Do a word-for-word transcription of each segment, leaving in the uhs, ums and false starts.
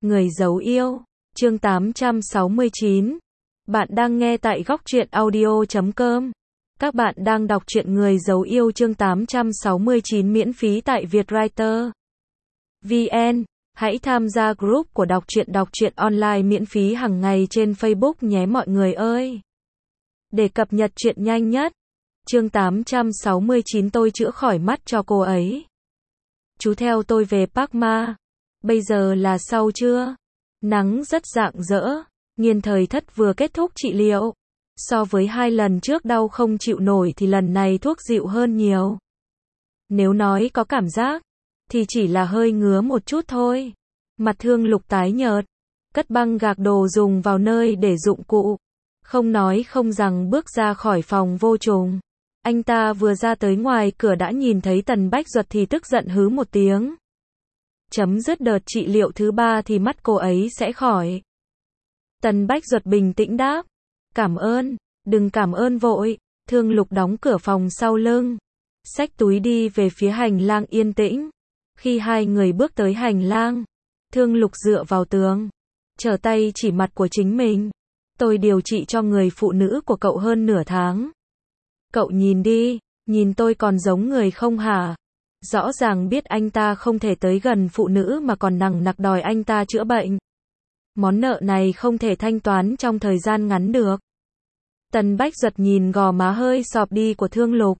Người giấu yêu, chương tám trăm sáu mươi chín. Bạn đang nghe tại góc truyện audio chấm com. Các bạn đang đọc truyện Người giấu yêu chương tám trăm sáu mươi chín miễn phí tại Vietwriter vê en. Hãy tham gia group của đọc truyện đọc truyện online miễn phí hàng ngày trên Facebook nhé mọi người ơi. Để cập nhật truyện nhanh nhất. Chương tám trăm sáu mươi chín tôi chữa khỏi mắt cho cô ấy. Chú theo tôi về Park Ma. Bây giờ là sau trưa. Nắng rất rạng rỡ. Nghiên thời thất vừa kết thúc trị liệu. So với hai lần trước đau không chịu nổi thì lần này thuốc dịu hơn nhiều. Nếu nói có cảm giác, thì chỉ là hơi ngứa một chút thôi. Mặt Thương Lục tái nhợt. Cất băng gạc đồ dùng vào nơi để dụng cụ. Không nói không rằng bước ra khỏi phòng vô trùng. Anh ta vừa ra tới ngoài cửa đã nhìn thấy Tần Bách Duật thì tức giận hứ một tiếng. Chấm dứt đợt trị liệu thứ ba thì mắt cô ấy sẽ khỏi. Tần Bách Duật bình tĩnh đáp. Cảm ơn, đừng cảm ơn vội. Thương Lục đóng cửa phòng sau lưng. Xách túi đi về phía hành lang yên tĩnh. Khi hai người bước tới hành lang, Thương Lục dựa vào tường. Trở tay chỉ mặt của chính mình. Tôi điều trị cho người phụ nữ của cậu hơn nửa tháng. Cậu nhìn đi, nhìn tôi còn giống người không hả? Rõ ràng biết anh ta không thể tới gần phụ nữ mà còn nằng nặc đòi anh ta chữa bệnh. Món nợ này không thể thanh toán trong thời gian ngắn được. Tần Bách Duật nhìn gò má hơi sọp đi của Thương Lục.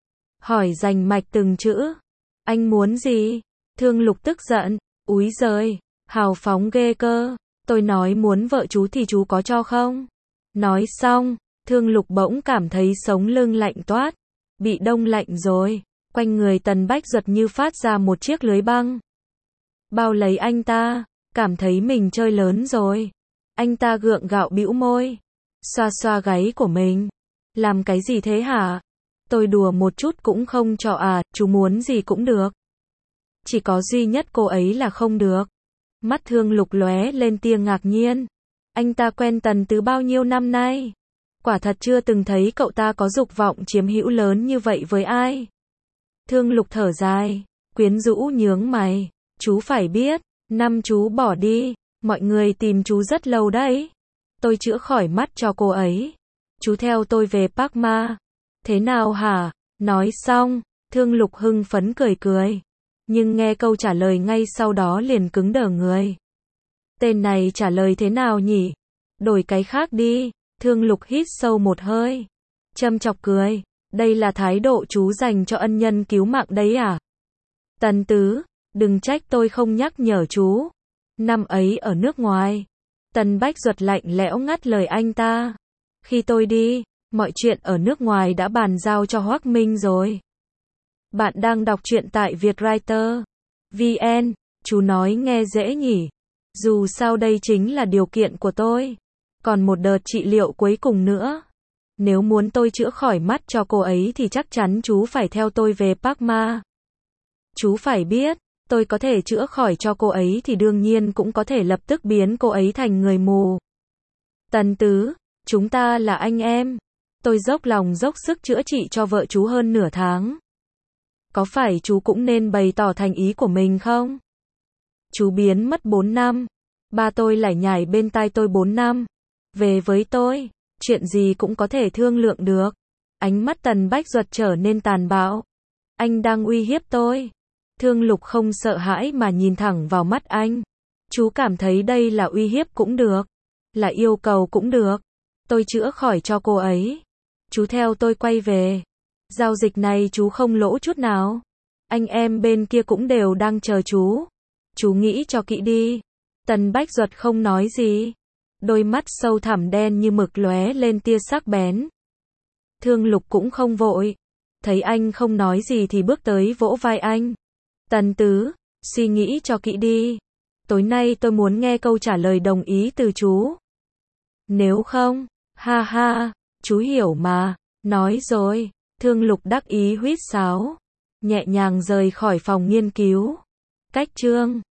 Hỏi rành mạch từng chữ. Anh muốn gì? Thương Lục tức giận. Úi giời, hào phóng ghê cơ. Tôi nói muốn vợ chú thì chú có cho không? Nói xong, Thương Lục bỗng cảm thấy sống lưng lạnh toát. Bị đông lạnh rồi. Quanh người Tần Bách Duật như phát ra một chiếc lưới băng. Bao lấy anh ta. Cảm thấy mình chơi lớn rồi. Anh ta gượng gạo bĩu môi. Xoa xoa gáy của mình. Làm cái gì thế hả? Tôi đùa một chút cũng không cho à, chú muốn gì cũng được. Chỉ có duy nhất cô ấy là không được. Mắt Thương Lục lóe lên tia ngạc nhiên. Anh ta quen Tần từ bao nhiêu năm nay? Quả thật chưa từng thấy cậu ta có dục vọng chiếm hữu lớn như vậy với ai. Thương Lục thở dài, quyến rũ nhướng mày. Chú phải biết, năm chú bỏ đi, mọi người tìm chú rất lâu đấy. Tôi chữa khỏi mắt cho cô ấy. Chú theo tôi về Park Ma. Thế nào hả? Nói xong, Thương Lục hưng phấn cười cười. Nhưng nghe câu trả lời ngay sau đó liền cứng đờ người. Tên này trả lời thế nào nhỉ? Đổi cái khác đi. Thương Lục hít sâu một hơi. Châm chọc cười. Đây là thái độ chú dành cho ân nhân cứu mạng đấy à? Tần Tứ, đừng trách tôi không nhắc nhở chú. Năm ấy ở nước ngoài. Tần Bách Duật lạnh lẽo ngắt lời anh ta. Khi tôi đi, mọi chuyện ở nước ngoài đã bàn giao cho Hoắc Minh rồi. Bạn đang đọc truyện tại Vietwriter vê en. Chú nói nghe dễ nhỉ. Dù sao đây chính là điều kiện của tôi. Còn một đợt trị liệu cuối cùng nữa. Nếu muốn tôi chữa khỏi mắt cho cô ấy thì chắc chắn chú phải theo tôi về Park Ma. Chú phải biết, tôi có thể chữa khỏi cho cô ấy thì đương nhiên cũng có thể lập tức biến cô ấy thành người mù. Tần Tứ, chúng ta là anh em. Tôi dốc lòng dốc sức chữa trị cho vợ chú hơn nửa tháng. Có phải chú cũng nên bày tỏ thành ý của mình không? Chú biến mất bốn năm. Ba tôi lải nhải bên tai tôi bốn năm. Về với tôi, chuyện gì cũng có thể thương lượng được. Ánh mắt Tần Bách Duật trở nên tàn bạo. Anh đang uy hiếp tôi. Thương Lục không sợ hãi mà nhìn thẳng vào mắt anh. Chú cảm thấy đây là uy hiếp cũng được. Là yêu cầu cũng được. Tôi chữa khỏi cho cô ấy. Chú theo tôi quay về. Giao dịch này chú không lỗ chút nào. Anh em bên kia cũng đều đang chờ chú. Chú nghĩ cho kỹ đi. Tần Bách Duật không nói gì. Đôi mắt sâu thẳm đen như mực lóe lên tia sắc bén. Thương Lục cũng không vội. Thấy anh không nói gì thì bước tới vỗ vai anh. Tần Tứ, suy nghĩ cho kỹ đi. Tối nay tôi muốn nghe câu trả lời đồng ý từ chú. Nếu không, ha ha, chú hiểu mà. Nói rồi, Thương Lục đắc ý huýt sáo. Nhẹ nhàng rời khỏi phòng nghiên cứu. Cách chương